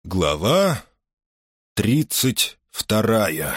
Глава 32.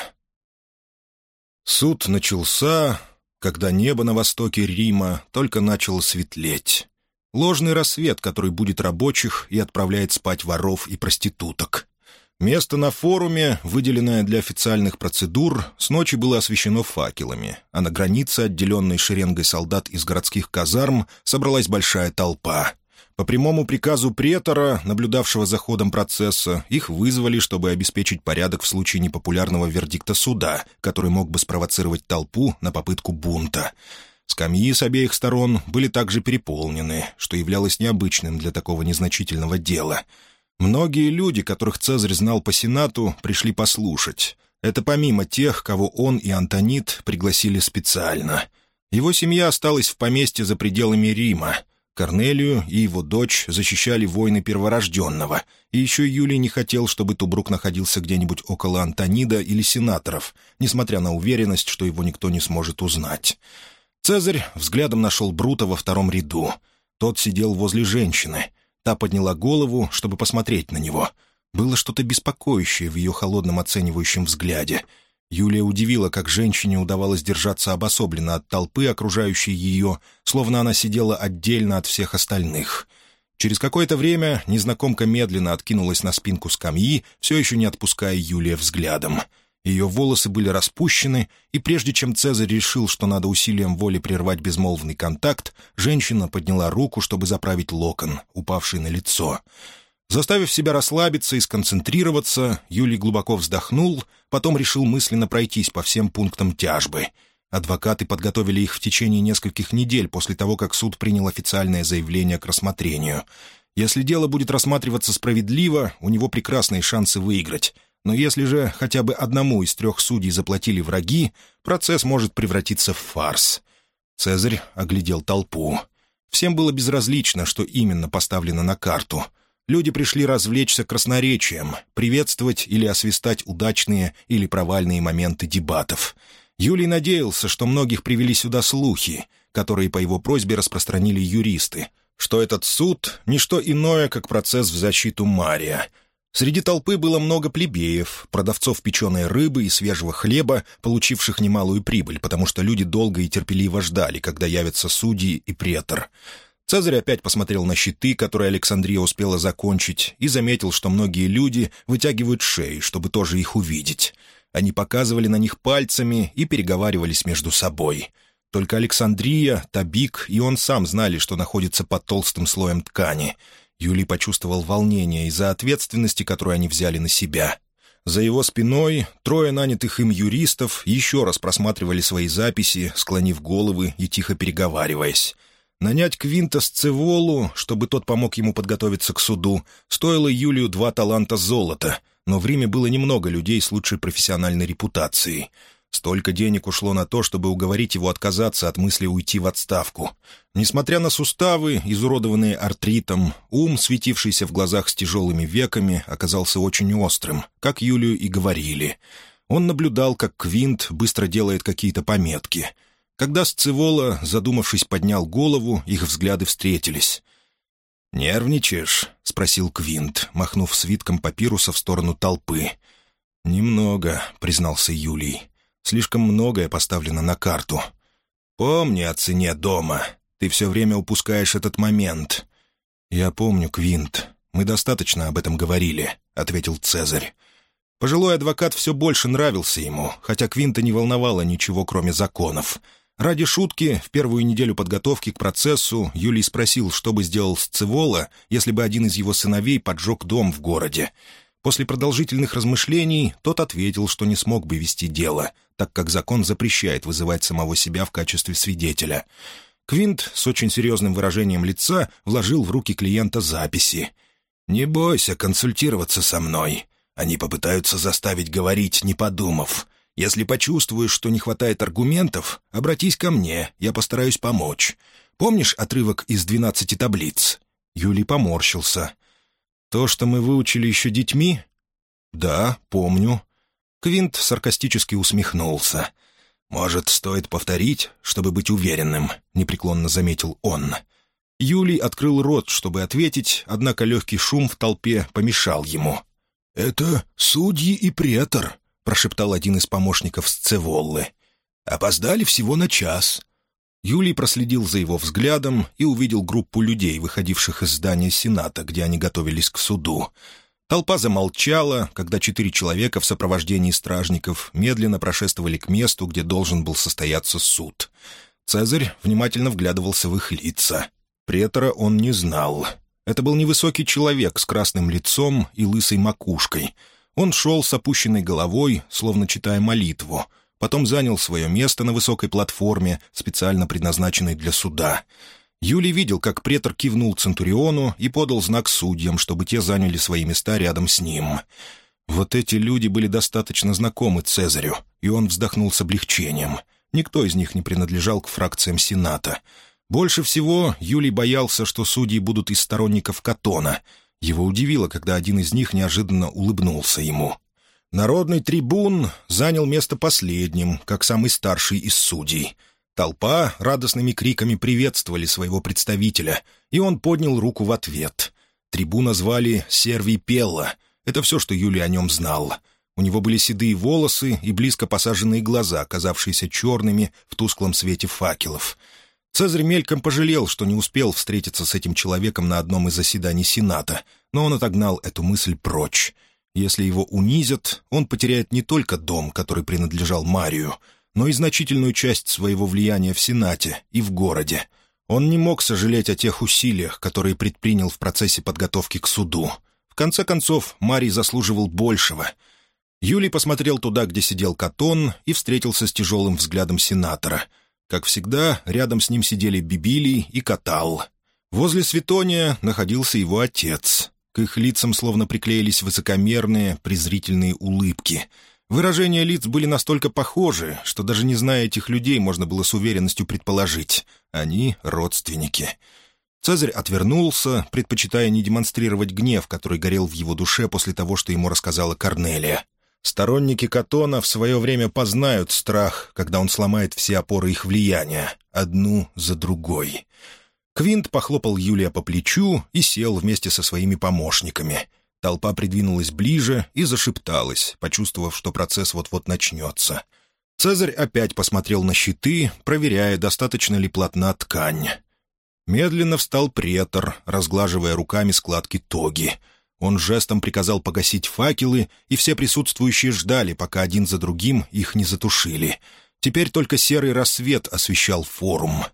Суд начался, когда небо на востоке Рима только начало светлеть. Ложный рассвет, который будит рабочих и отправляет спать воров и проституток. Место на форуме, выделенное для официальных процедур, с ночи было освещено факелами, а на границе, отделенной шеренгой солдат из городских казарм, собралась большая толпа. По прямому приказу претора, наблюдавшего за ходом процесса, их вызвали, чтобы обеспечить порядок в случае непопулярного вердикта суда, который мог бы спровоцировать толпу на попытку бунта. Скамьи с обеих сторон были также переполнены, что являлось необычным для такого незначительного дела. Многие люди, которых Цезарь знал по Сенату, пришли послушать. Это помимо тех, кого он и Антонит пригласили специально. Его семья осталась в поместье за пределами Рима. Корнелию и его дочь защищали воины перворожденного, и еще Юлий не хотел, чтобы Тубрук находился где-нибудь около Антонида или сенаторов, несмотря на уверенность, что его никто не сможет узнать. Цезарь взглядом нашел Брута во втором ряду. Тот сидел возле женщины. Та подняла голову, чтобы посмотреть на него. Было что-то беспокоящее в ее холодном оценивающем взгляде. Юлия удивила, как женщине удавалось держаться обособленно от толпы, окружающей ее, словно она сидела отдельно от всех остальных. Через какое-то время незнакомка медленно откинулась на спинку скамьи, все еще не отпуская Юлия взглядом. Ее волосы были распущены, и прежде чем Цезарь решил, что надо усилием воли прервать безмолвный контакт, женщина подняла руку, чтобы заправить локон, упавший на лицо. Заставив себя расслабиться и сконцентрироваться, Юлий глубоко вздохнул, потом решил мысленно пройтись по всем пунктам тяжбы. Адвокаты подготовили их в течение нескольких недель после того, как суд принял официальное заявление к рассмотрению. Если дело будет рассматриваться справедливо, у него прекрасные шансы выиграть. Но если же хотя бы одному из 3 судей заплатили враги, процесс может превратиться в фарс. Цезарь оглядел толпу. Всем было безразлично, что именно поставлено на карту. Люди пришли развлечься красноречием, приветствовать или освистать удачные или провальные моменты дебатов. Юлий надеялся, что многих привели сюда слухи, которые по его просьбе распространили юристы, что этот суд — ничто иное, как процесс в защиту Мария. Среди толпы было много плебеев, продавцов печеной рыбы и свежего хлеба, получивших немалую прибыль, потому что люди долго и терпеливо ждали, когда явятся судьи и претор. Цезарь опять посмотрел на щиты, которые Александрия успела закончить, и заметил, что многие люди вытягивают шеи, чтобы тоже их увидеть. Они показывали на них пальцами и переговаривались между собой. Только Александрия, Табик и он сам знали, что находится под толстым слоем ткани. Юлий почувствовал волнение из-за ответственности, которую они взяли на себя. За его спиной 3 нанятых им юристов еще раз просматривали свои записи, склонив головы и тихо переговариваясь. Нанять Квинта Сцеволу, чтобы тот помог ему подготовиться к суду, стоило Юлию 2 таланта золота, но в Риме было немного людей с лучшей профессиональной репутацией. Столько денег ушло на то, чтобы уговорить его отказаться от мысли уйти в отставку. Несмотря на суставы, изуродованные артритом, ум, светившийся в глазах с тяжелыми веками, оказался очень острым, как Юлию и говорили. Он наблюдал, как Квинт быстро делает какие-то пометки. Когда Сцевола, задумавшись, поднял голову, их взгляды встретились. «Нервничаешь?» — спросил Квинт, махнув свитком папируса в сторону толпы. «Немного», — признался Юлий. «Слишком многое поставлено на карту. Помни о цене дома. Ты все время упускаешь этот момент». «Я помню, Квинт. Мы достаточно об этом говорили», — ответил Цезарь. Пожилой адвокат все больше нравился ему, хотя Квинта не волновало ничего, кроме законов. Ради шутки, в первую неделю подготовки к процессу Юлий спросил, что бы сделал Сцевола, если бы один из его сыновей поджег дом в городе. После продолжительных размышлений тот ответил, что не смог бы вести дело, так как закон запрещает вызывать самого себя в качестве свидетеля. Квинт с очень серьезным выражением лица вложил в руки клиента записи. «Не бойся консультироваться со мной. Они попытаются заставить говорить, не подумав. Если почувствуешь, что не хватает аргументов, обратись ко мне, я постараюсь помочь. Помнишь отрывок из 12 таблиц?» Юлий поморщился. «То, что мы выучили еще детьми?» «Да, помню». Квинт саркастически усмехнулся. «Может, стоит повторить, чтобы быть уверенным?» — непреклонно заметил он. Юлий открыл рот, чтобы ответить, однако легкий шум в толпе помешал ему. «Это судьи и претор», — прошептал один из помощников Сцеволлы. «Опоздали всего на час». Юлий проследил за его взглядом и увидел группу людей, выходивших из здания Сената, где они готовились к суду. Толпа замолчала, когда 4 человека в сопровождении стражников медленно прошествовали к месту, где должен был состояться суд. Цезарь внимательно вглядывался в их лица. Претора он не знал. Это был невысокий человек с красным лицом и лысой макушкой. Он шел с опущенной головой, словно читая молитву. Потом занял свое место на высокой платформе, специально предназначенной для суда. Юлий видел, как претор кивнул центуриону и подал знак судьям, чтобы те заняли свои места рядом с ним. Вот эти люди были достаточно знакомы Цезарю, и он вздохнул с облегчением. Никто из них не принадлежал к фракциям Сената. Больше всего Юлий боялся, что судьи будут из сторонников Катона. Его удивило, когда один из них неожиданно улыбнулся ему. Народный трибун занял место последним, как самый старший из судей. Толпа радостными криками приветствовали своего представителя, и он поднял руку в ответ. Трибуна звали Сервий Пелла. Это все, что Юлий о нем знал. У него были седые волосы и близко посаженные глаза, казавшиеся черными в тусклом свете факелов. Цезарь мельком пожалел, что не успел встретиться с этим человеком на одном из заседаний Сената, но он отогнал эту мысль прочь. Если его унизят, он потеряет не только дом, который принадлежал Марию, но и значительную часть своего влияния в Сенате и в городе. Он не мог сожалеть о тех усилиях, которые предпринял в процессе подготовки к суду. В конце концов, Марий заслуживал большего. Юлий посмотрел туда, где сидел Катон, и встретился с тяжелым взглядом сенатора. Как всегда, рядом с ним сидели Бибилий и Катал. Возле Светония находился его отец. К их лицам словно приклеились высокомерные, презрительные улыбки. Выражения лиц были настолько похожи, что даже не зная этих людей, можно было с уверенностью предположить. Они родственники. Цезарь отвернулся, предпочитая не демонстрировать гнев, который горел в его душе после того, что ему рассказала Корнелия. Сторонники Катона в свое время познают страх, когда он сломает все опоры их влияния, одну за другой. Квинт похлопал Юлия по плечу и сел вместе со своими помощниками. Толпа придвинулась ближе и зашепталась, почувствовав, что процесс вот-вот начнется. Цезарь опять посмотрел на щиты, проверяя, достаточно ли плотна ткань. Медленно встал претор, разглаживая руками складки тоги. Он жестом приказал погасить факелы, и все присутствующие ждали, пока один за другим их не затушили. Теперь только серый рассвет освещал форум.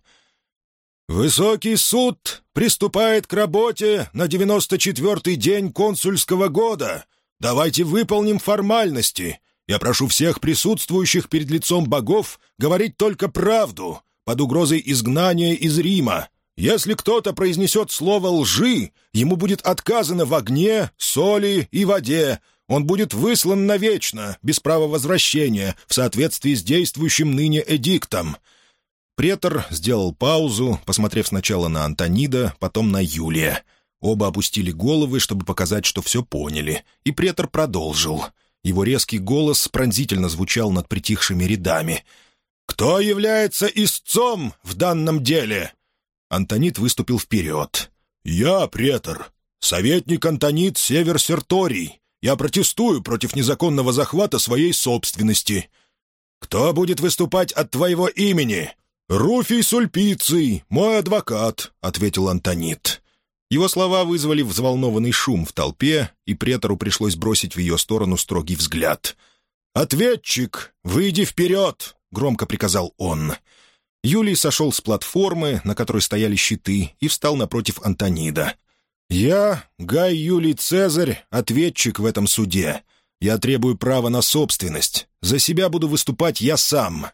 «Высокий суд приступает к работе на 94-й день консульского года. Давайте выполним формальности. Я прошу всех присутствующих перед лицом богов говорить только правду, под угрозой изгнания из Рима. Если кто-то произнесет слово лжи, ему будет отказано в огне, соли и воде. Он будет выслан навечно, без права возвращения, в соответствии с действующим ныне эдиктом». Претор сделал паузу, посмотрев сначала на Антонида, потом на Юлия. Оба опустили головы, чтобы показать, что все поняли, и претор продолжил. Его резкий голос пронзительно звучал над притихшими рядами. «Кто является истцом в данном деле?» Антонид выступил вперед. «Я, претор, советник Антонид Север-Серторий. Я протестую против незаконного захвата своей собственности». «Кто будет выступать от твоего имени?» «Руфий Сульпиций, мой адвокат», — ответил Антонид. Его слова вызвали взволнованный шум в толпе, и претору пришлось бросить в ее сторону строгий взгляд. «Ответчик, выйди вперед!» — громко приказал он. Юлий сошел с платформы, на которой стояли щиты, и встал напротив Антонида. «Я, Гай Юлий Цезарь, ответчик в этом суде. Я требую права на собственность. За себя буду выступать я сам».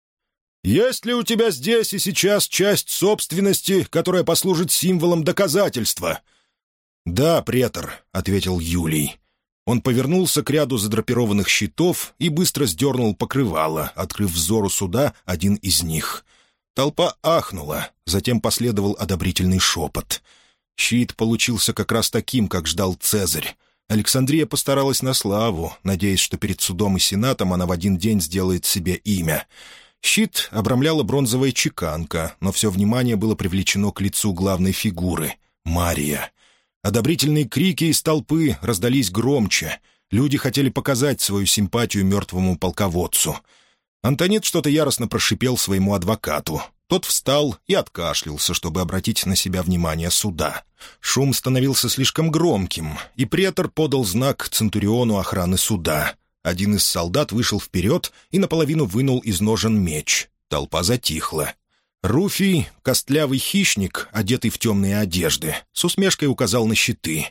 «Есть ли у тебя здесь и сейчас часть собственности, которая послужит символом доказательства?» «Да, претор», — ответил Юлий. Он повернулся к ряду задрапированных щитов и быстро сдернул покрывало, открыв взору суда один из них. Толпа ахнула, затем последовал одобрительный шепот. Щит получился как раз таким, как ждал Цезарь. Александрия постаралась на славу, надеясь, что перед судом и сенатом она в один день сделает себе имя. Щит обрамляла бронзовая чеканка, но все внимание было привлечено к лицу главной фигуры — Мария. Одобрительные крики из толпы раздались громче. Люди хотели показать свою симпатию мертвому полководцу. Антонит что-то яростно прошипел своему адвокату. Тот встал и откашлялся, чтобы обратить на себя внимание суда. Шум становился слишком громким, и претор подал знак центуриону охраны суда. Один из солдат вышел вперед и наполовину вынул из ножен меч. Толпа затихла. Руфий, костлявый хищник, одетый в темные одежды, с усмешкой указал на щиты.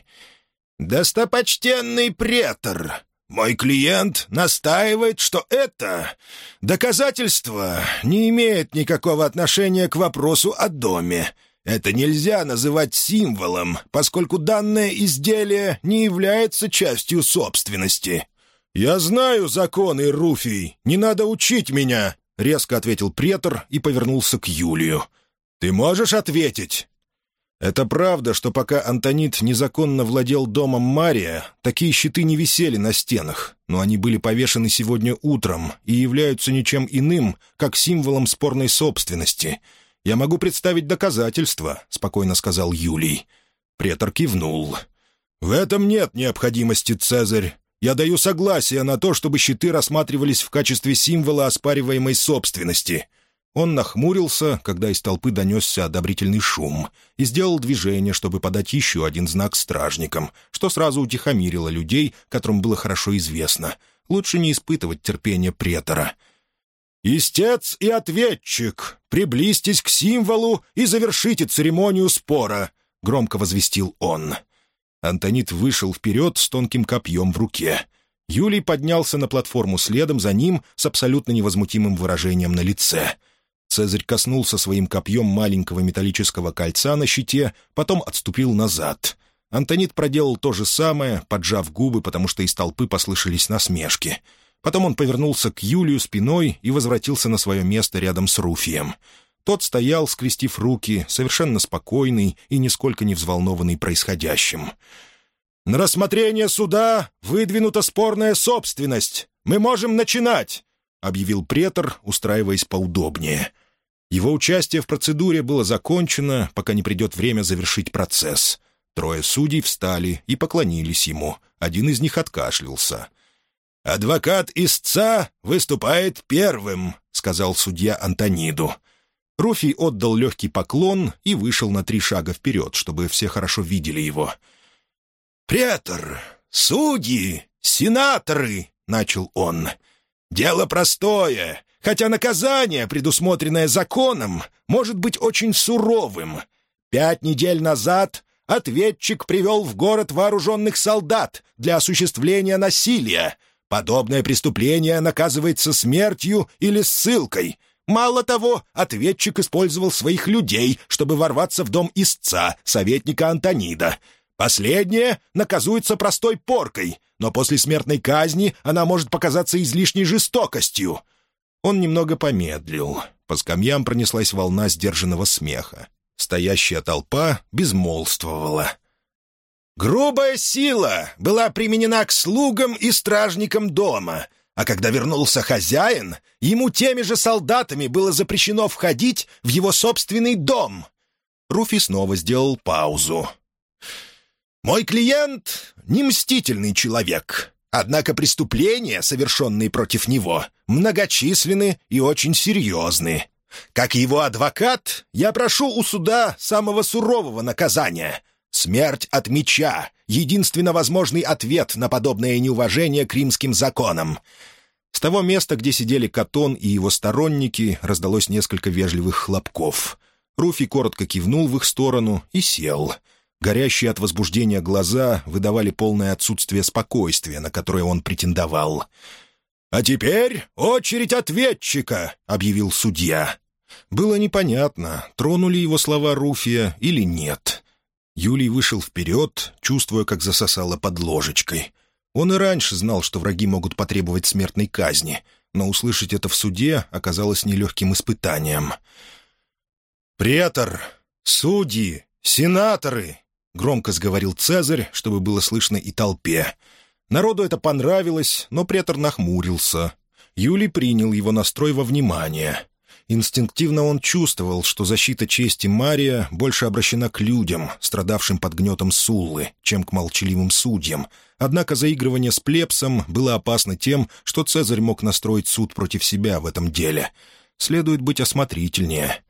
«Достопочтенный претор, мой клиент настаивает, что это доказательство не имеет никакого отношения к вопросу о доме. Это нельзя называть символом, поскольку данное изделие не является частью собственности». «Я знаю законы, Руфий, не надо учить меня», — резко ответил претор и повернулся к Юлию. «Ты можешь ответить?» Это правда, что пока Антонит незаконно владел домом Мария, такие щиты не висели на стенах, но они были повешены сегодня утром и являются ничем иным, как символом спорной собственности. «Я могу представить доказательства», — спокойно сказал Юлий. Претор кивнул. «В этом нет необходимости, Цезарь. Я даю согласие на то, чтобы щиты рассматривались в качестве символа оспариваемой собственности». Он нахмурился, когда из толпы донесся одобрительный шум, и сделал движение, чтобы подать еще один знак стражникам, что сразу утихомирило людей, которым было хорошо известно. Лучше не испытывать терпения претора. «Истец и ответчик, приблизьтесь к символу и завершите церемонию спора», — громко возвестил он. Антонит вышел вперед с тонким копьем в руке. Юлий поднялся на платформу следом за ним с абсолютно невозмутимым выражением на лице. Цезарь коснулся своим копьем маленького металлического кольца на щите, потом отступил назад. Антонит проделал то же самое, поджав губы, потому что из толпы послышались насмешки. Потом он повернулся к Юлию спиной и возвратился на свое место рядом с Руфием. Тот стоял, скрестив руки, совершенно спокойный и нисколько не взволнованный происходящим. «На рассмотрение суда выдвинута спорная собственность. Мы можем начинать!» — объявил претор, устраиваясь поудобнее. Его участие в процедуре было закончено, пока не придет время завершить процесс. Трое судей встали и поклонились ему. Один из них откашлялся. «Адвокат истца выступает первым», — сказал судья Антониду. Руфий отдал легкий поклон и вышел на 3 шага вперед, чтобы все хорошо видели его. «Претор, судьи, сенаторы», — начал он, — «дело простое, хотя наказание, предусмотренное законом, может быть очень суровым. 5 недель назад ответчик привел в город вооруженных солдат для осуществления насилия. Подобное преступление наказывается смертью или ссылкой. Мало того, ответчик использовал своих людей, чтобы ворваться в дом истца, советника Антонида. Последнее наказуется простой поркой, но после смертной казни она может показаться излишней жестокостью». Он немного помедлил. По скамьям пронеслась волна сдержанного смеха. Стоящая толпа безмолвствовала. «Грубая сила была применена к слугам и стражникам дома, а когда вернулся хозяин, ему теми же солдатами было запрещено входить в его собственный дом». Руфий снова сделал паузу. «Мой клиент — не мстительный человек, однако преступления, совершенные против него, многочисленны и очень серьезны. Как его адвокат, я прошу у суда самого сурового наказания — смерть от меча, единственно возможный ответ на подобное неуважение к римским законам». С того места, где сидели Катон и его сторонники, раздалось несколько вежливых хлопков. Руфий коротко кивнул в их сторону и сел. Горящие от возбуждения глаза выдавали полное отсутствие спокойствия, на которое он претендовал. «А теперь очередь ответчика», — объявил судья. Было непонятно, тронули его слова Руфия или нет. Юлий вышел вперед, чувствуя, как засосало под ложечкой. Он и раньше знал, что враги могут потребовать смертной казни, но услышать это в суде оказалось нелегким испытанием. «Претор, судьи, сенаторы», — громко сговорил Цезарь, чтобы было слышно и толпе. Народу это понравилось, но претор нахмурился. Юлий принял его настрой во внимание. Инстинктивно он чувствовал, что защита чести Мария больше обращена к людям, страдавшим под гнетом Суллы, чем к молчаливым судьям. Однако заигрывание с плебсом было опасно тем, что Цезарь мог настроить суд против себя в этом деле. Следует быть осмотрительнее.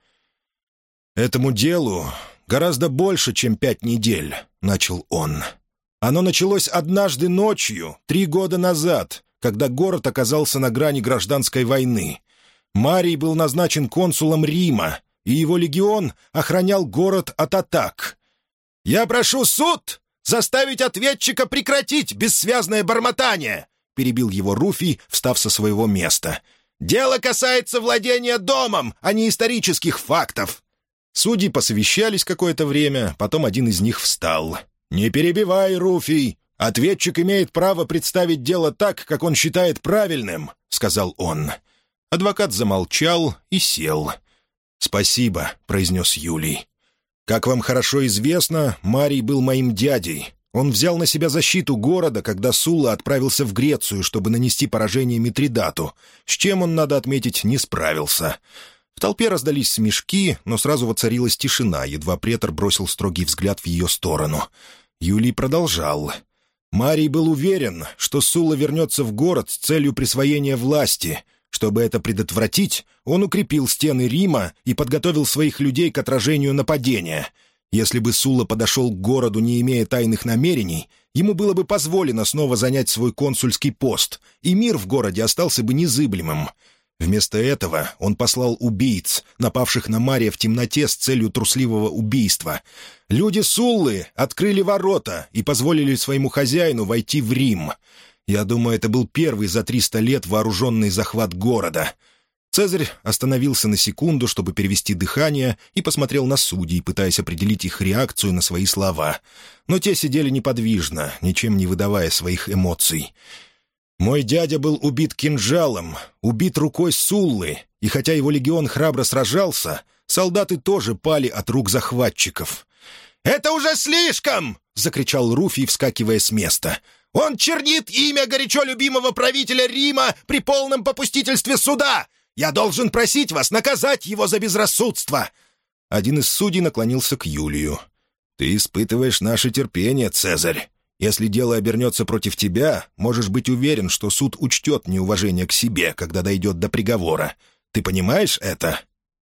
«Этому делу гораздо больше, чем 5 недель», — начал он. «Оно началось однажды ночью, 3 года назад, когда город оказался на грани гражданской войны. Марий был назначен консулом Рима, и его легион охранял город от атак. «Я прошу суд заставить ответчика прекратить бессвязное бормотание!» — перебил его Руфий, встав со своего места. «Дело касается владения домом, а не исторических фактов!» Судьи посовещались какое-то время, потом один из них встал. «Не перебивай, Руфий! Ответчик имеет право представить дело так, как он считает правильным», — сказал он. Адвокат замолчал и сел. «Спасибо», — произнес Юлий. «Как вам хорошо известно, Марий был моим дядей. Он взял на себя защиту города, когда Сулла отправился в Грецию, чтобы нанести поражение Митридату, с чем он, надо отметить, не справился». В толпе раздались смешки, но сразу воцарилась тишина, едва претор бросил строгий взгляд в ее сторону. Юлий продолжал. «Марий был уверен, что Сулла вернется в город с целью присвоения власти. Чтобы это предотвратить, он укрепил стены Рима и подготовил своих людей к отражению нападения. Если бы Сулла подошел к городу, не имея тайных намерений, ему было бы позволено снова занять свой консульский пост, и мир в городе остался бы незыблемым. Вместо этого он послал убийц, напавших на Мария в темноте с целью трусливого убийства. Люди Суллы открыли ворота и позволили своему хозяину войти в Рим. Я думаю, это был первый за 300 лет вооруженный захват города». Цезарь остановился на секунду, чтобы перевести дыхание, и посмотрел на судей, пытаясь определить их реакцию на свои слова. Но те сидели неподвижно, ничем не выдавая своих эмоций. «Мой дядя был убит кинжалом, убит рукой Суллы, и хотя его легион храбро сражался, солдаты тоже пали от рук захватчиков». «Это уже слишком!» — закричал Руфий, вскакивая с места. «Он чернит имя горячо любимого правителя Рима при полном попустительстве суда! Я должен просить вас наказать его за безрассудство!» Один из судей наклонился к Юлию. «Ты испытываешь наше терпение, Цезарь. Если дело обернется против тебя, можешь быть уверен, что суд учтет неуважение к себе, когда дойдет до приговора. Ты понимаешь это?»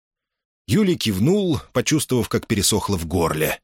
Юлий кивнул, почувствовав, как пересохло в горле.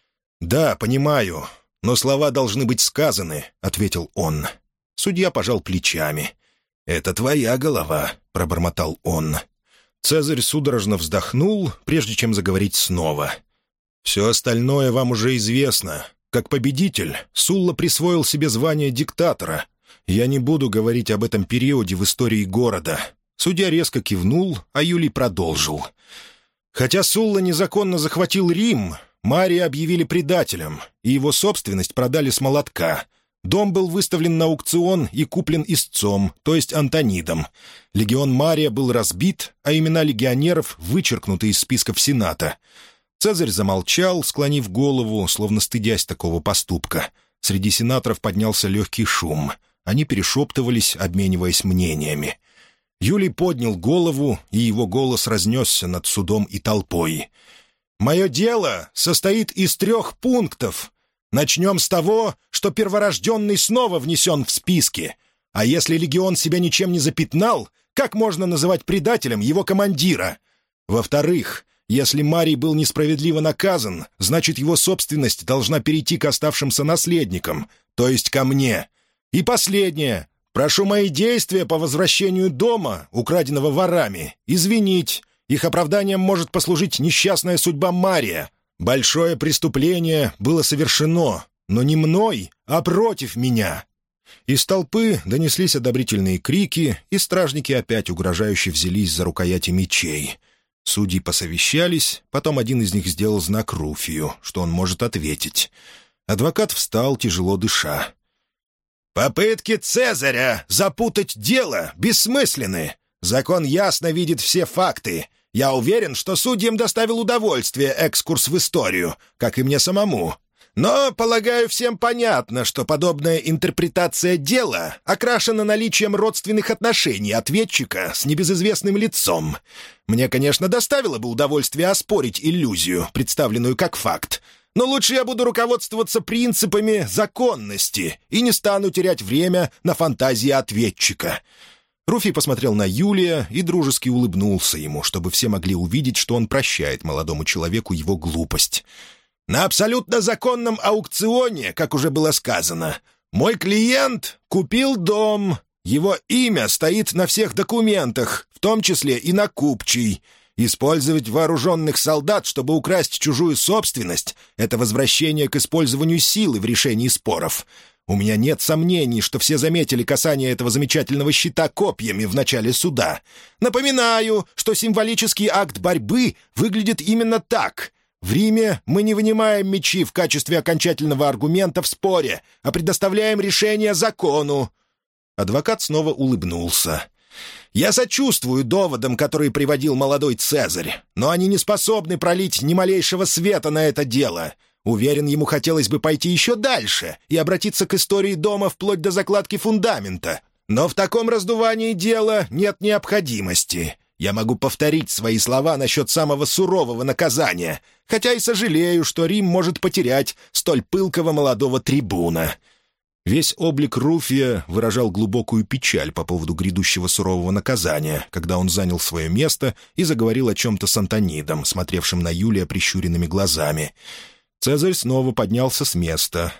«Да, понимаю, но слова должны быть сказаны», — ответил он. Судья пожал плечами. «Это твоя голова», — пробормотал он. Цезарь судорожно вздохнул, прежде чем заговорить снова. «Все остальное вам уже известно. Как победитель, Сулла присвоил себе звание диктатора. Я не буду говорить об этом периоде в истории города». Судья резко кивнул, а Юлий продолжил. «Хотя Сулла незаконно захватил Рим, Мария объявили предателем, и его собственность продали с молотка. Дом был выставлен на аукцион и куплен истцом, то есть Антонидом. Легион Мария был разбит, а имена легионеров вычеркнуты из списков Сената». Цезарь замолчал, склонив голову, словно стыдясь такого поступка. Среди сенаторов поднялся легкий шум. Они перешептывались, обмениваясь мнениями. Юлий поднял голову, и его голос разнесся над судом и толпой. «Мое дело состоит из 3 пунктов. Начнем с того, что перворожденный снова внесен в списки. А если легион себя ничем не запятнал, как можно называть предателем его командира? Во-вторых, если Марий был несправедливо наказан, значит, его собственность должна перейти к оставшимся наследникам, то есть ко мне. И последнее. Прошу мои действия по возвращению дома, украденного ворами, извинить. Их оправданием может послужить несчастная судьба Мария. Большое преступление было совершено, но не мной, а против меня». Из толпы донеслись одобрительные крики, и стражники опять угрожающе взялись за рукояти мечей. Судьи посовещались, потом один из них сделал знак Руфию, что он может ответить. Адвокат встал, тяжело дыша. «Попытки Цезаря запутать дело бессмысленны. Закон ясно видит все факты. Я уверен, что судьям доставил удовольствие экскурс в историю, как и мне самому. Но, полагаю, всем понятно, что подобная интерпретация дела окрашена наличием родственных отношений ответчика с небезызвестным лицом. Мне, конечно, доставило бы удовольствие оспорить иллюзию, представленную как факт, но лучше я буду руководствоваться принципами законности и не стану терять время на фантазии ответчика». Руфий посмотрел на Юлия и дружески улыбнулся ему, чтобы все могли увидеть, что он прощает молодому человеку его глупость. «На абсолютно законном аукционе, как уже было сказано, мой клиент купил дом. Его имя стоит на всех документах, в том числе и на купчей. Использовать вооруженных солдат, чтобы украсть чужую собственность — это возвращение к использованию силы в решении споров. У меня нет сомнений, что все заметили касание этого замечательного щита копьями в начале суда. Напоминаю, что символический акт борьбы выглядит именно так. В Риме мы не вынимаем мечи в качестве окончательного аргумента в споре, а предоставляем решение закону». Адвокат снова улыбнулся. «Я сочувствую доводам, которые приводил молодой Цезарь, но они не способны пролить ни малейшего света на это дело. Уверен, ему хотелось бы пойти еще дальше и обратиться к истории дома вплоть до закладки фундамента. Но в таком раздувании дела нет необходимости. Я могу повторить свои слова насчет самого сурового наказания, хотя и сожалею, что Рим может потерять столь пылкого молодого трибуна». Весь облик Руфия выражал глубокую печаль по поводу грядущего сурового наказания, когда он занял свое место и заговорил о чем-то с Антонидом, смотревшим на Юлия прищуренными глазами. Цезарь снова поднялся с места.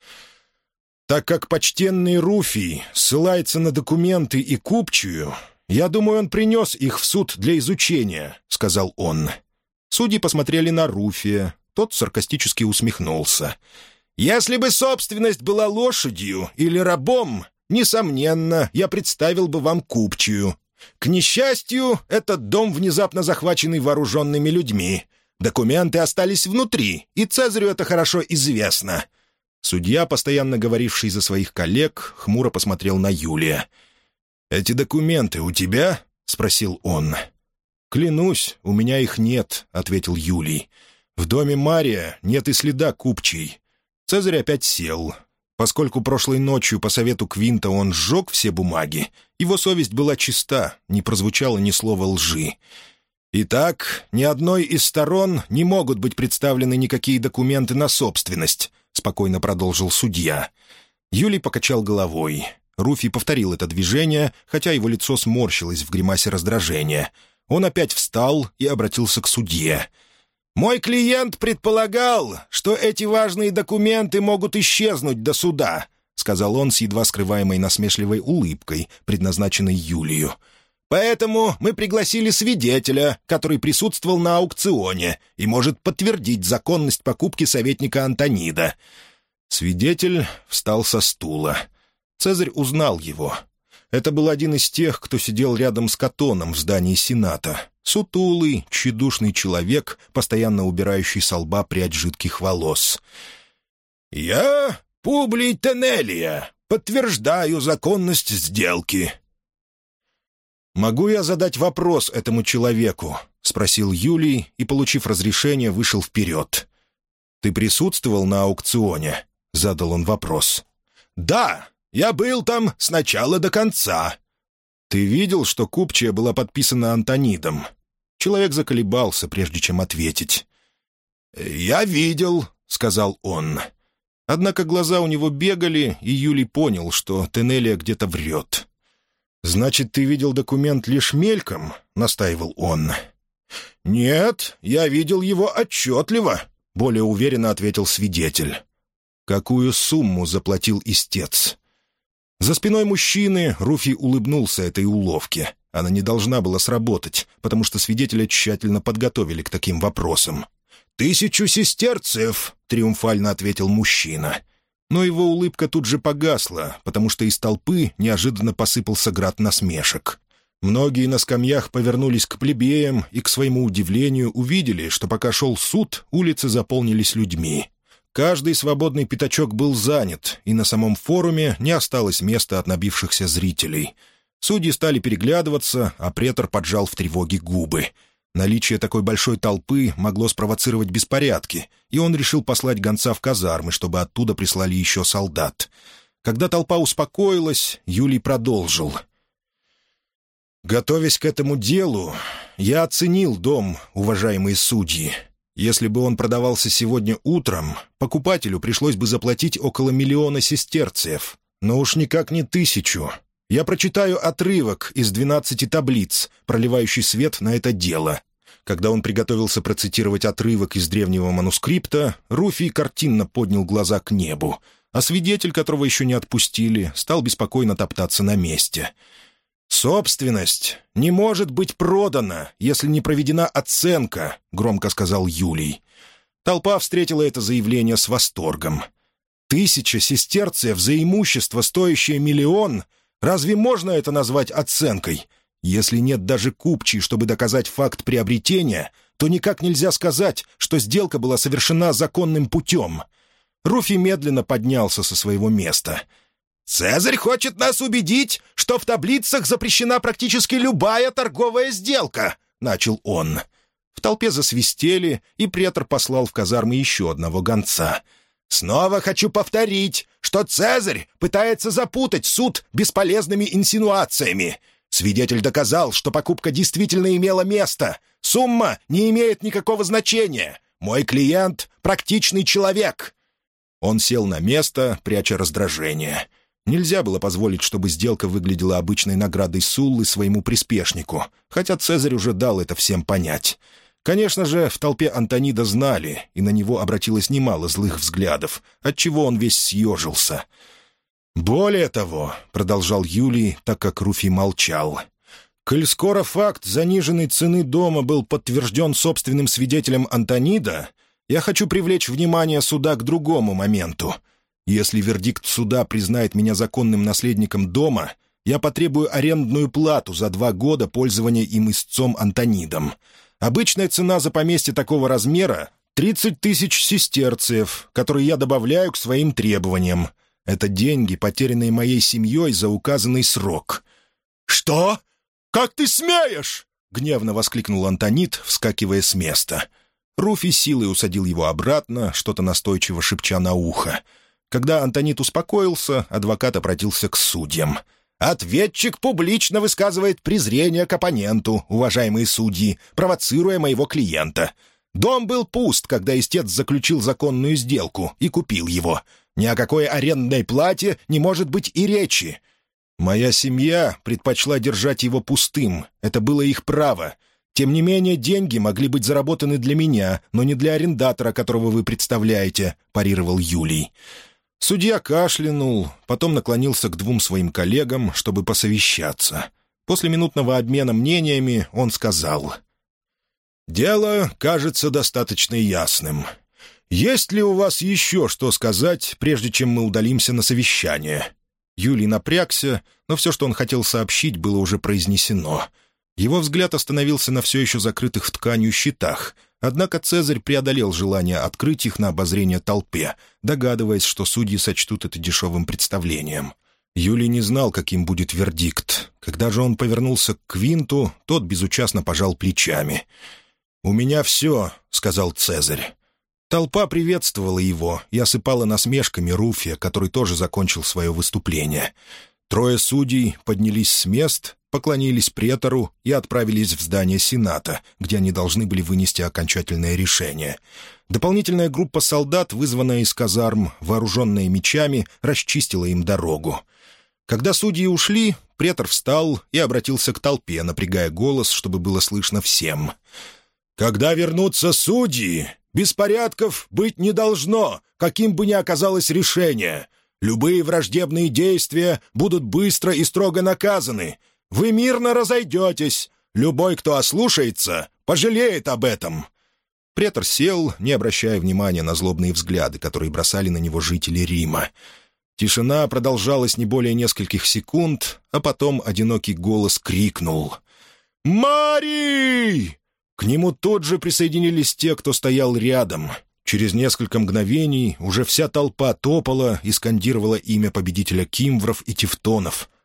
«Так как почтенный Руфий ссылается на документы и купчую, я думаю, он принес их в суд для изучения», — сказал он. Судьи посмотрели на Руфия. Тот саркастически усмехнулся. «Если бы собственность была лошадью или рабом, несомненно, я представил бы вам купчую. К несчастью, этот дом внезапно захваченный вооруженными людьми. Документы остались внутри, и Цезарю это хорошо известно». Судья, постоянно говоривший за своих коллег, хмуро посмотрел на Юлия. «Эти документы у тебя?» — спросил он. «Клянусь, у меня их нет», — ответил Юлий. «В доме Мария нет и следа купчей». Цезарь опять сел. Поскольку прошлой ночью по совету Квинта он сжег все бумаги, его совесть была чиста, не прозвучало ни слова лжи. «Итак, ни одной из сторон не могут быть представлены никакие документы на собственность», — спокойно продолжил судья. Юлий покачал головой. Руфий повторил это движение, хотя его лицо сморщилось в гримасе раздражения. Он опять встал и обратился к судье. «Мой клиент предполагал, что эти важные документы могут исчезнуть до суда», — сказал он с едва скрываемой насмешливой улыбкой, предназначенной Юлию. «Поэтому мы пригласили свидетеля, который присутствовал на аукционе и может подтвердить законность покупки советника Антонида». Свидетель встал со стула. Цезарь узнал его. Это был один из тех, кто сидел рядом с Катоном в здании Сената. Сутулый, тщедушный человек, постоянно убирающий со лба прядь жидких волос. «Я, Публий Тенелия, подтверждаю законность сделки». «Могу я задать вопрос этому человеку?» — спросил Юлий и, получив разрешение, вышел вперед. «Ты присутствовал на аукционе?» — задал он вопрос. «Да, я был там с начала до конца». «Ты видел, что купчая была подписана Антонидом?» Человек заколебался, прежде чем ответить. «Я видел», — сказал он. Однако глаза у него бегали, и Юлий понял, что Тенелия где-то врет. «Значит, ты видел документ лишь мельком?» — настаивал он. «Нет, я видел его отчетливо», — более уверенно ответил свидетель. «Какую сумму заплатил истец?» За спиной мужчины Руфий улыбнулся этой уловке. Она не должна была сработать, потому что свидетеля тщательно подготовили к таким вопросам. 1000 сестерцев», — триумфально ответил мужчина. Но его улыбка тут же погасла, потому что из толпы неожиданно посыпался град насмешек. Многие на скамьях повернулись к плебеям и, к своему удивлению, увидели, что пока шел суд, улицы заполнились людьми. Каждый свободный пятачок был занят, и на самом форуме не осталось места от набившихся зрителей. Судьи стали переглядываться, а претор поджал в тревоге губы. Наличие такой большой толпы могло спровоцировать беспорядки, и он решил послать гонца в казармы, чтобы оттуда прислали еще солдат. Когда толпа успокоилась, Юлий продолжил. «Готовясь к этому делу, я оценил дом, уважаемые судьи. Если бы он продавался сегодня утром, покупателю пришлось бы заплатить около 1 000 000 сестерциев, но уж никак не 1000. Я прочитаю отрывок из 12 таблиц, проливающий свет на это дело». Когда он приготовился процитировать отрывок из древнего манускрипта, Руфий картинно поднял глаза к небу, а свидетель, которого еще не отпустили, стал беспокойно топтаться на месте. «Собственность не может быть продана, если не проведена оценка», — громко сказал Юлий. Толпа встретила это заявление с восторгом. 1000 сестерциев за имущество, стоящее 1 000 000? Разве можно это назвать оценкой? Если нет даже купчей, чтобы доказать факт приобретения, то никак нельзя сказать, что сделка была совершена законным путем. Руфий медленно поднялся со своего места. «Цезарь хочет нас убедить, что в таблицах запрещена практически любая торговая сделка», — начал он. В толпе засвистели, и претор послал в казармы еще одного гонца. «Снова хочу повторить, что Цезарь пытается запутать суд бесполезными инсинуациями. Свидетель доказал, что покупка действительно имела место. Сумма не имеет никакого значения. Мой клиент — практичный человек». Он сел на место, пряча раздражение. Нельзя было позволить, чтобы сделка выглядела обычной наградой Суллы своему приспешнику, хотя Цезарь уже дал это всем понять. Конечно же, в толпе Антонида знали, и на него обратилось немало злых взглядов, отчего он весь съежился. «Более того», — продолжал Юлий, так как Руфий молчал, «коль скоро факт заниженной цены дома был подтвержден собственным свидетелем Антонида, я хочу привлечь внимание суда к другому моменту. Если вердикт суда признает меня законным наследником дома, я потребую арендную плату за 2 года пользования им истцом Антонидом. Обычная цена за поместье такого размера — 30 000 сестерциев, которые я добавляю к своим требованиям. Это деньги, потерянные моей семьей за указанный срок». «Что? Как ты смеешь?» — гневно воскликнул Антонид, вскакивая с места. Руфий силой усадил его обратно, что-то настойчиво шепча на ухо. Когда Антонид успокоился, адвокат обратился к судьям. «Ответчик публично высказывает презрение к оппоненту, уважаемые судьи, провоцируя моего клиента. Дом был пуст, когда истец заключил законную сделку и купил его. Ни о какой арендной плате не может быть и речи. Моя семья предпочла держать его пустым, это было их право. Тем не менее, деньги могли быть заработаны для меня, но не для арендатора, которого вы представляете», — парировал Юлий. Судья кашлянул, потом наклонился к 2 своим коллегам, чтобы посовещаться. После минутного обмена мнениями он сказал: «Дело кажется достаточно ясным. Есть ли у вас еще что сказать, прежде чем мы удалимся на совещание?» Юлий напрягся, но все, что он хотел сообщить, было уже произнесено. Его взгляд остановился на все еще закрытых в тканью щитах, однако Цезарь преодолел желание открыть их на обозрение толпе, догадываясь, что судьи сочтут это дешевым представлением. Юлий не знал, каким будет вердикт. Когда же он повернулся к Квинту, тот безучастно пожал плечами. «У меня все», — сказал Цезарь. Толпа приветствовала его и осыпала насмешками Руфия, который тоже закончил свое выступление. 3 судей поднялись с мест, поклонились претору и отправились в здание Сената, где они должны были вынести окончательное решение. Дополнительная группа солдат, вызванная из казарм, вооруженная мечами, расчистила им дорогу. Когда судьи ушли, претор встал и обратился к толпе, напрягая голос, чтобы было слышно всем. «Когда вернутся судьи, беспорядков быть не должно, каким бы ни оказалось решение. Любые враждебные действия будут быстро и строго наказаны. Вы мирно разойдетесь. Любой, кто ослушается, пожалеет об этом». Претор сел, не обращая внимания на злобные взгляды, которые бросали на него жители Рима. Тишина продолжалась не более нескольких секунд, а потом одинокий голос крикнул: «Марий!» К нему тут же присоединились те, кто стоял рядом. Через несколько мгновений уже вся толпа топала и скандировала имя победителя кимвров и тевтонов,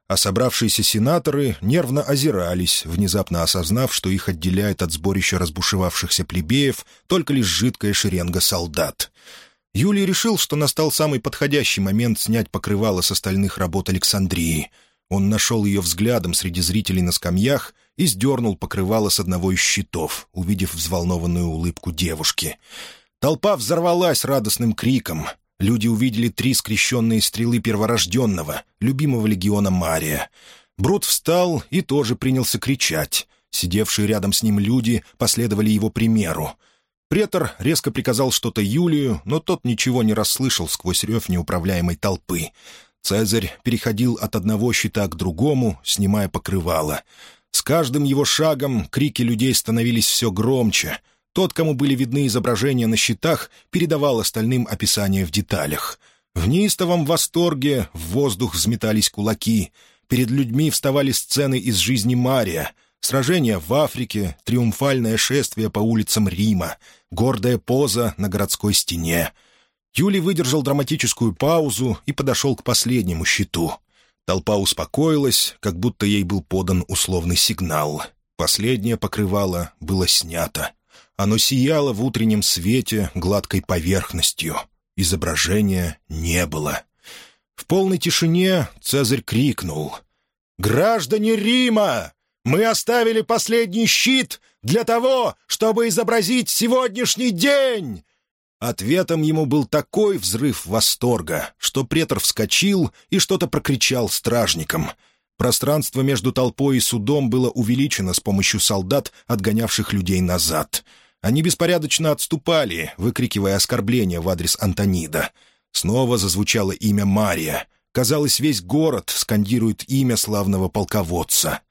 а собравшиеся сенаторы нервно озирались, внезапно осознав, что их отделяет от сборища разбушевавшихся плебеев только лишь жидкая шеренга солдат. Юлий решил, что настал самый подходящий момент снять покрывало с остальных работ Александрии. Он нашел ее взглядом среди зрителей на скамьях и сдернул покрывало с одного из щитов, увидев взволнованную улыбку девушки. Толпа взорвалась радостным криком. Люди увидели 3 скрещенные стрелы перворожденного, любимого легиона Мария. Брут встал и тоже принялся кричать. Сидевшие рядом с ним люди последовали его примеру. Претор резко приказал что-то Юлию, но тот ничего не расслышал сквозь рев неуправляемой толпы. Цезарь переходил от одного щита к другому, снимая покрывало. С каждым его шагом крики людей становились все громче. Тот, кому были видны изображения на щитах, передавал остальным описание в деталях. В неистовом восторге в воздух взметались кулаки. Перед людьми вставали сцены из жизни Мария. Сражения в Африке, триумфальное шествие по улицам Рима, гордая поза на городской стене. Юлий выдержал драматическую паузу и подошел к последнему щиту. Толпа успокоилась, как будто ей был подан условный сигнал. Последнее покрывало было снято. Оно сияло в утреннем свете гладкой поверхностью. Изображения не было. В полной тишине Цезарь крикнул: «Граждане Рима! Мы оставили последний щит для того, чтобы изобразить сегодняшний день!» Ответом ему был такой взрыв восторга, что претор вскочил и что-то прокричал стражникам. Пространство между толпой и судом было увеличено с помощью солдат, отгонявших людей назад. Они беспорядочно отступали, выкрикивая оскорбления в адрес Антонида. Снова зазвучало имя Мария. Казалось, весь город скандирует имя славного полководца.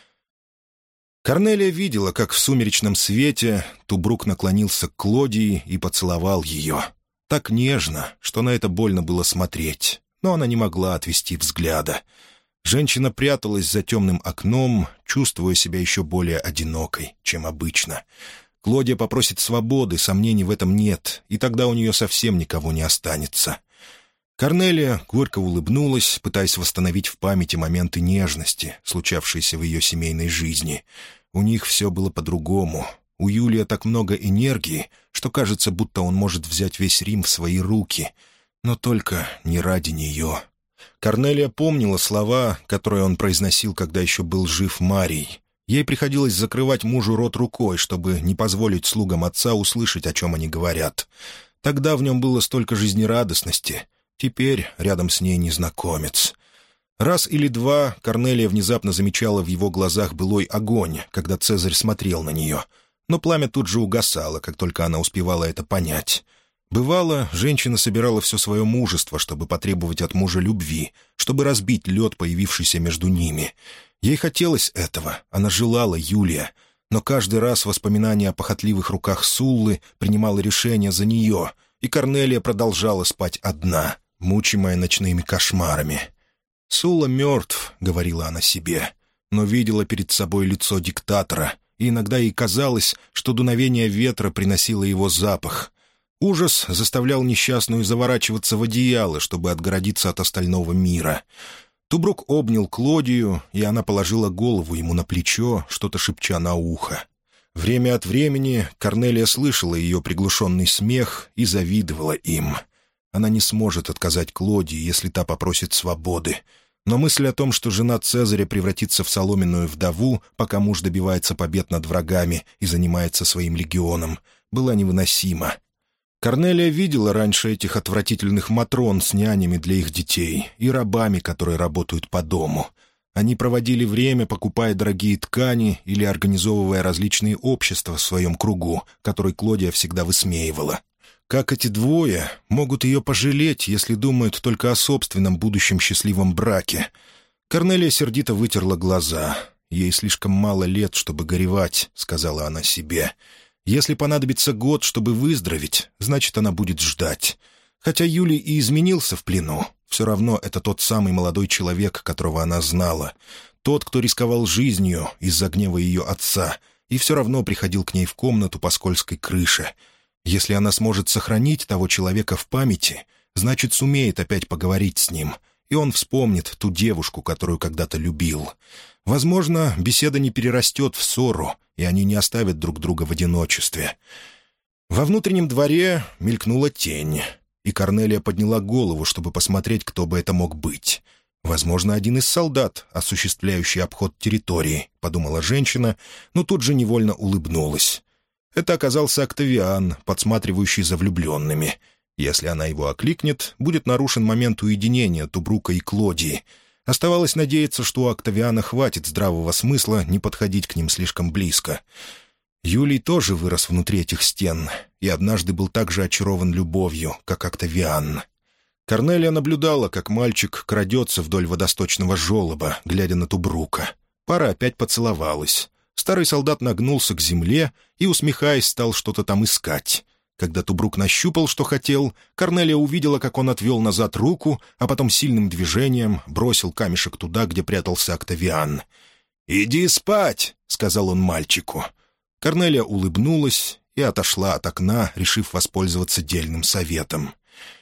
Корнелия видела, как в сумеречном свете Тубрук наклонился к Клодии и поцеловал ее. Так нежно, что на это больно было смотреть, но она не могла отвести взгляда. Женщина пряталась за темным окном, чувствуя себя еще более одинокой, чем обычно. Клодия попросит свободы, сомнений в этом нет, и тогда у нее совсем никого не останется. Корнелия горько улыбнулась, пытаясь восстановить в памяти моменты нежности, случавшиеся в ее семейной жизни. У них все было по-другому. У Юлия так много энергии, что кажется, будто он может взять весь Рим в свои руки. Но только не ради нее. Корнелия помнила слова, которые он произносил, когда еще был жив Марий. Ей приходилось закрывать мужу рот рукой, чтобы не позволить слугам отца услышать, о чем они говорят. Тогда в нем было столько жизнерадостности. Теперь рядом с ней незнакомец. Раз или два Корнелия внезапно замечала в его глазах былой огонь, когда Цезарь смотрел на нее. Но пламя тут же угасало, как только она успевала это понять. Бывало, женщина собирала все свое мужество, чтобы потребовать от мужа любви, чтобы разбить лед, появившийся между ними. Ей хотелось этого, она желала Юлия, но каждый раз воспоминание о похотливых руках Суллы принимало решение за нее, и Корнелия продолжала спать одна, мучимая ночными кошмарами. «Сулла мертв», — говорила она себе, но видела перед собой лицо диктатора, и иногда ей казалось, что дуновение ветра приносило его запах. Ужас заставлял несчастную заворачиваться в одеяло, чтобы отгородиться от остального мира. Тубрук обнял Клодию, и она положила голову ему на плечо, что-то шепча на ухо. Время от времени Корнелия слышала ее приглушенный смех и завидовала им. Она не сможет отказать Клодии, если та попросит свободы. Но мысль о том, что жена Цезаря превратится в соломенную вдову, пока муж добивается побед над врагами и занимается своим легионом, была невыносима. Корнелия видела раньше этих отвратительных матрон с нянями для их детей и рабами, которые работают по дому. Они проводили время, покупая дорогие ткани или организовывая различные общества в своем кругу, который Клодия всегда высмеивала. Как эти двое могут ее пожалеть, если думают только о собственном будущем счастливом браке? Корнелия сердито вытерла глаза. «Ей слишком мало лет, чтобы горевать», — сказала она себе. «Если понадобится год, чтобы выздороветь, значит, она будет ждать». Хотя Юлий и изменился в плену, все равно это тот самый молодой человек, которого она знала. Тот, кто рисковал жизнью из-за гнева ее отца, и все равно приходил к ней в комнату по скользкой крыше. Если она сможет сохранить того человека в памяти, значит, сумеет опять поговорить с ним, и он вспомнит ту девушку, которую когда-то любил. Возможно, беседа не перерастет в ссору, и они не оставят друг друга в одиночестве. Во внутреннем дворе мелькнула тень, и Корнелия подняла голову, чтобы посмотреть, кто бы это мог быть. «Возможно, один из солдат, осуществляющий обход территории», — подумала женщина, но тут же невольно улыбнулась. Это оказался Октавиан, подсматривающий за влюбленными. Если она его окликнет, будет нарушен момент уединения Тубрука и Клодии. Оставалось надеяться, что у Октавиана хватит здравого смысла не подходить к ним слишком близко. Юлий тоже вырос внутри этих стен и однажды был так же очарован любовью, как Октавиан. Корнелия наблюдала, как мальчик крадется вдоль водосточного желоба, глядя на Тубрука. Пара опять поцеловалась. Старый солдат нагнулся к земле и, усмехаясь, стал что-то там искать. Когда Тубрук нащупал, что хотел, Корнелия увидела, как он отвел назад руку, а потом сильным движением бросил камешек туда, где прятался Октавиан. «Иди спать», — сказал он мальчику. Корнелия улыбнулась и отошла от окна, решив воспользоваться дельным советом.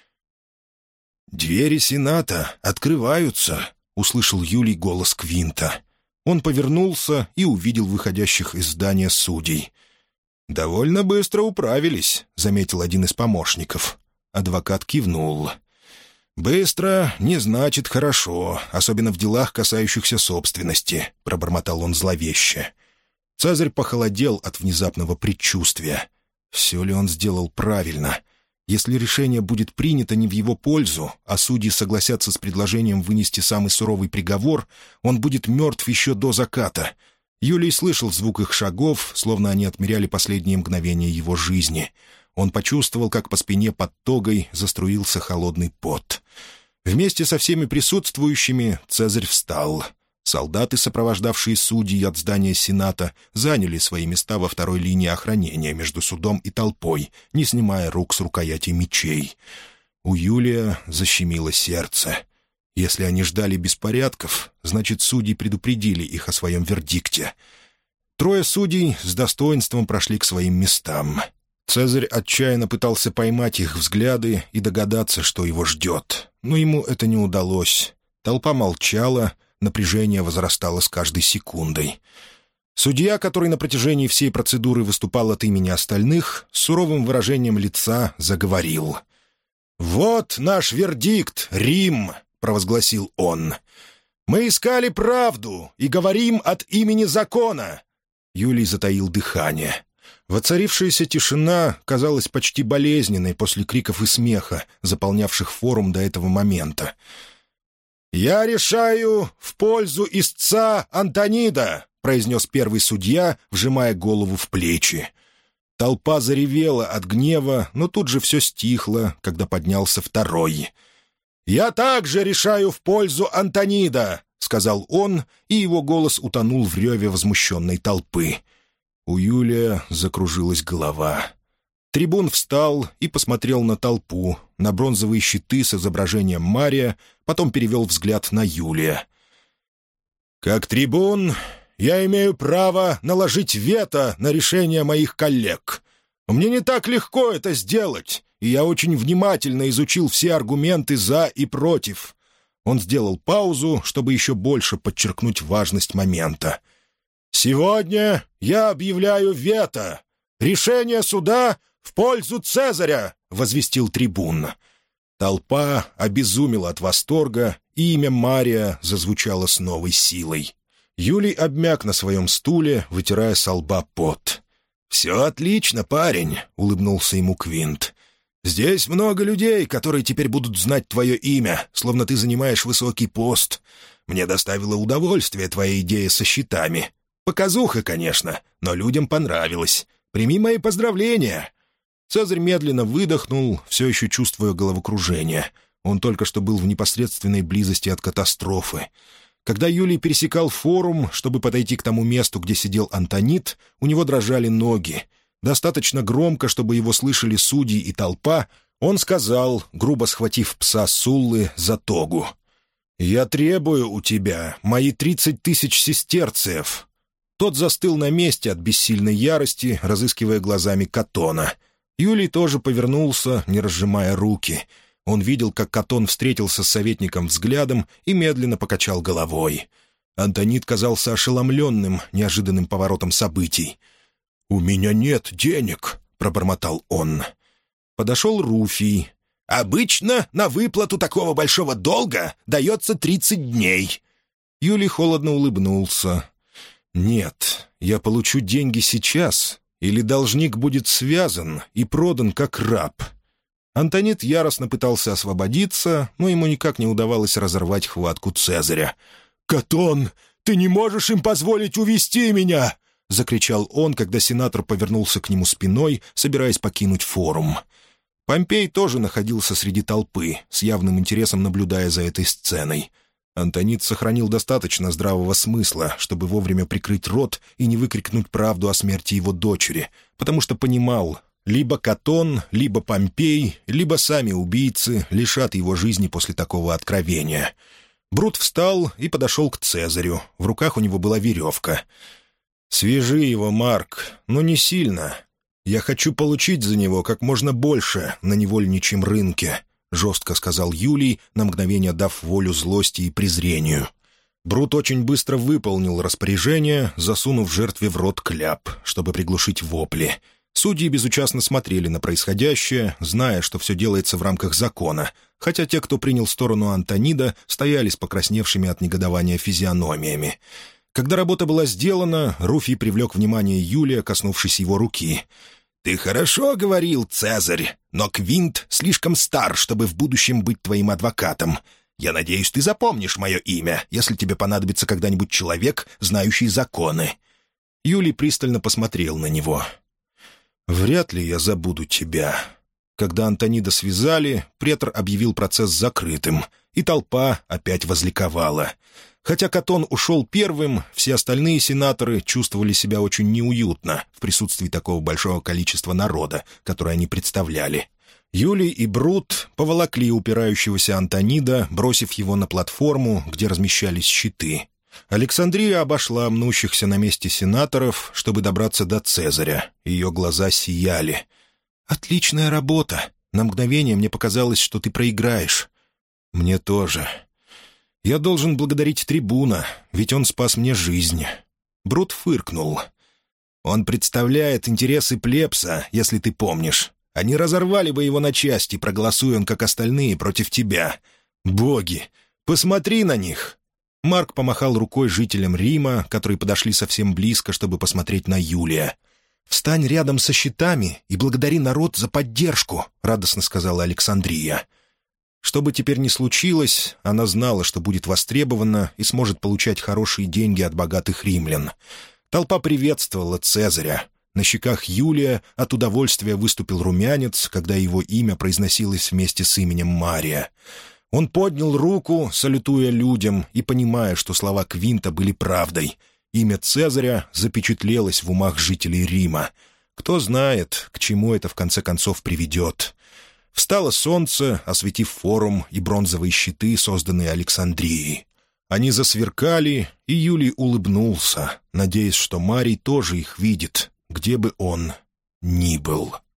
«Двери Сената открываются», — услышал Юлий голос Квинта. Он повернулся и увидел выходящих из здания судей. «Довольно быстро управились», — заметил один из помощников. Адвокат кивнул. «Быстро не значит хорошо, особенно в делах, касающихся собственности», — пробормотал он зловеще. Цезарь похолодел от внезапного предчувствия. Все ли он сделал правильно? Если решение будет принято не в его пользу, а судьи согласятся с предложением вынести самый суровый приговор, он будет мертв еще до заката. Юлий слышал звук их шагов, словно они отмеряли последние мгновения его жизни. Он почувствовал, как по спине под тогой заструился холодный пот. Вместе со всеми присутствующими Цезарь встал. Солдаты, сопровождавшие судей от здания Сената, заняли свои места во второй линии охранения между судом и толпой, не снимая рук с рукоятей мечей. У Юлия защемило сердце. Если они ждали беспорядков, значит, судьи предупредили их о своем вердикте. Трое судей с достоинством прошли к своим местам. Цезарь отчаянно пытался поймать их взгляды и догадаться, что его ждет, но ему это не удалось. Толпа молчала, напряжение возрастало с каждой секундой. Судья, который на протяжении всей процедуры выступал от имени остальных, с суровым выражением лица заговорил. «Вот наш вердикт, Рим!» — провозгласил он. «Мы искали правду и говорим от имени закона!» Юлий затаил дыхание. Воцарившаяся тишина казалась почти болезненной после криков и смеха, заполнявших форум до этого момента. «Я решаю в пользу истца Антонида», — произнес первый судья, вжимая голову в плечи. Толпа заревела от гнева, но тут же все стихло, когда поднялся второй. «Я также решаю в пользу Антонида», — сказал он, и его голос утонул в реве возмущенной толпы. У Юлия закружилась голова. Трибун встал и посмотрел на толпу, на бронзовые щиты с изображением Мария, потом перевел взгляд на Юлия. «Как трибун я имею право наложить вето на решение моих коллег. Мне не так легко это сделать, и я очень внимательно изучил все аргументы «за» и «против». Он сделал паузу, чтобы еще больше подчеркнуть важность момента. «Сегодня я объявляю вето. Решение суда в пользу Цезаря», — возвестил трибун. Толпа обезумела от восторга, и имя Мария зазвучало с новой силой. Юлий обмяк на своем стуле, вытирая со лба пот. «Все отлично, парень», — улыбнулся ему Квинт. «Здесь много людей, которые теперь будут знать твое имя, словно ты занимаешь высокий пост. Мне доставило удовольствие твоя идея со щитами. Показуха, конечно, но людям понравилось. Прими мои поздравления». Цезарь медленно выдохнул, все еще чувствуя головокружение. Он только что был в непосредственной близости от катастрофы. Когда Юлий пересекал форум, чтобы подойти к тому месту, где сидел Антонид, у него дрожали ноги. Достаточно громко, чтобы его слышали судьи и толпа, он сказал, грубо схватив пса Суллы за тогу: «Я требую у тебя мои 30 000 сестерциев». Тот застыл на месте от бессильной ярости, разыскивая глазами Катона. Юлий тоже повернулся, не разжимая руки. Он видел, как Катон встретился с советником взглядом и медленно покачал головой. Антонид казался ошеломленным неожиданным поворотом событий. «У меня нет денег», — пробормотал он. Подошел Руфий. «Обычно на выплату такого большого долга дается 30 дней». Юлий холодно улыбнулся. «Нет, я получу деньги сейчас, или должник будет связан и продан как раб». Антонид яростно пытался освободиться, но ему никак не удавалось разорвать хватку Цезаря. «Катон, ты не можешь им позволить увести меня!» — закричал он, когда сенатор повернулся к нему спиной, собираясь покинуть форум. Помпей тоже находился среди толпы, с явным интересом наблюдая за этой сценой. Антонид сохранил достаточно здравого смысла, чтобы вовремя прикрыть рот и не выкрикнуть правду о смерти его дочери, потому что понимал, либо Катон, либо Помпей, либо сами убийцы лишат его жизни после такого откровения. Брут встал и подошел к Цезарю. В руках у него была веревка. «Свяжи его, Марк, но не сильно. Я хочу получить за него как можно больше на невольничьем рынке», — жестко сказал Юлий, на мгновение дав волю злости и презрению. Брут очень быстро выполнил распоряжение, засунув жертве в рот кляп, чтобы приглушить вопли. Судьи безучастно смотрели на происходящее, зная, что все делается в рамках закона, хотя те, кто принял сторону Антонида, стояли с покрасневшими от негодования физиономиями. Когда работа была сделана, Руфий привлек внимание Юлия, коснувшись его руки. «Ты хорошо говорил, Цезарь, но Квинт слишком стар, чтобы в будущем быть твоим адвокатом. Я надеюсь, ты запомнишь мое имя, если тебе понадобится когда-нибудь человек, знающий законы». Юлий пристально посмотрел на него. «Вряд ли я забуду тебя». Когда Антонида связали, претор объявил процесс закрытым, и толпа опять возликовала. Хотя Катон ушел первым, все остальные сенаторы чувствовали себя очень неуютно в присутствии такого большого количества народа, которое они представляли. Юлий и Брут поволокли упирающегося Антонида, бросив его на платформу, где размещались щиты. Александрия обошла мнущихся на месте сенаторов, чтобы добраться до Цезаря. Ее глаза сияли. «Отличная работа. На мгновение мне показалось, что ты проиграешь». «Мне тоже. Я должен благодарить трибуна, ведь он спас мне жизнь». Брут фыркнул. «Он представляет интересы плебса, если ты помнишь. Они разорвали бы его на части, проголосуя он, как остальные, против тебя. Боги, посмотри на них!» Марк помахал рукой жителям Рима, которые подошли совсем близко, чтобы посмотреть на Юлия. «Встань рядом со щитами и благодари народ за поддержку», — радостно сказала Александрия. Что бы теперь ни случилось, она знала, что будет востребована и сможет получать хорошие деньги от богатых римлян. Толпа приветствовала Цезаря. На щеках Юлия от удовольствия выступил румянец, когда его имя произносилось вместе с именем Мария. Он поднял руку, салютуя людям, и понимая, что слова Квинта были правдой. Имя Цезаря запечатлелось в умах жителей Рима. Кто знает, к чему это в конце концов приведет. Встало солнце, осветив форум и бронзовые щиты, созданные Александрией. Они засверкали, и Юлий улыбнулся, надеясь, что Марий тоже их видит, где бы он ни был.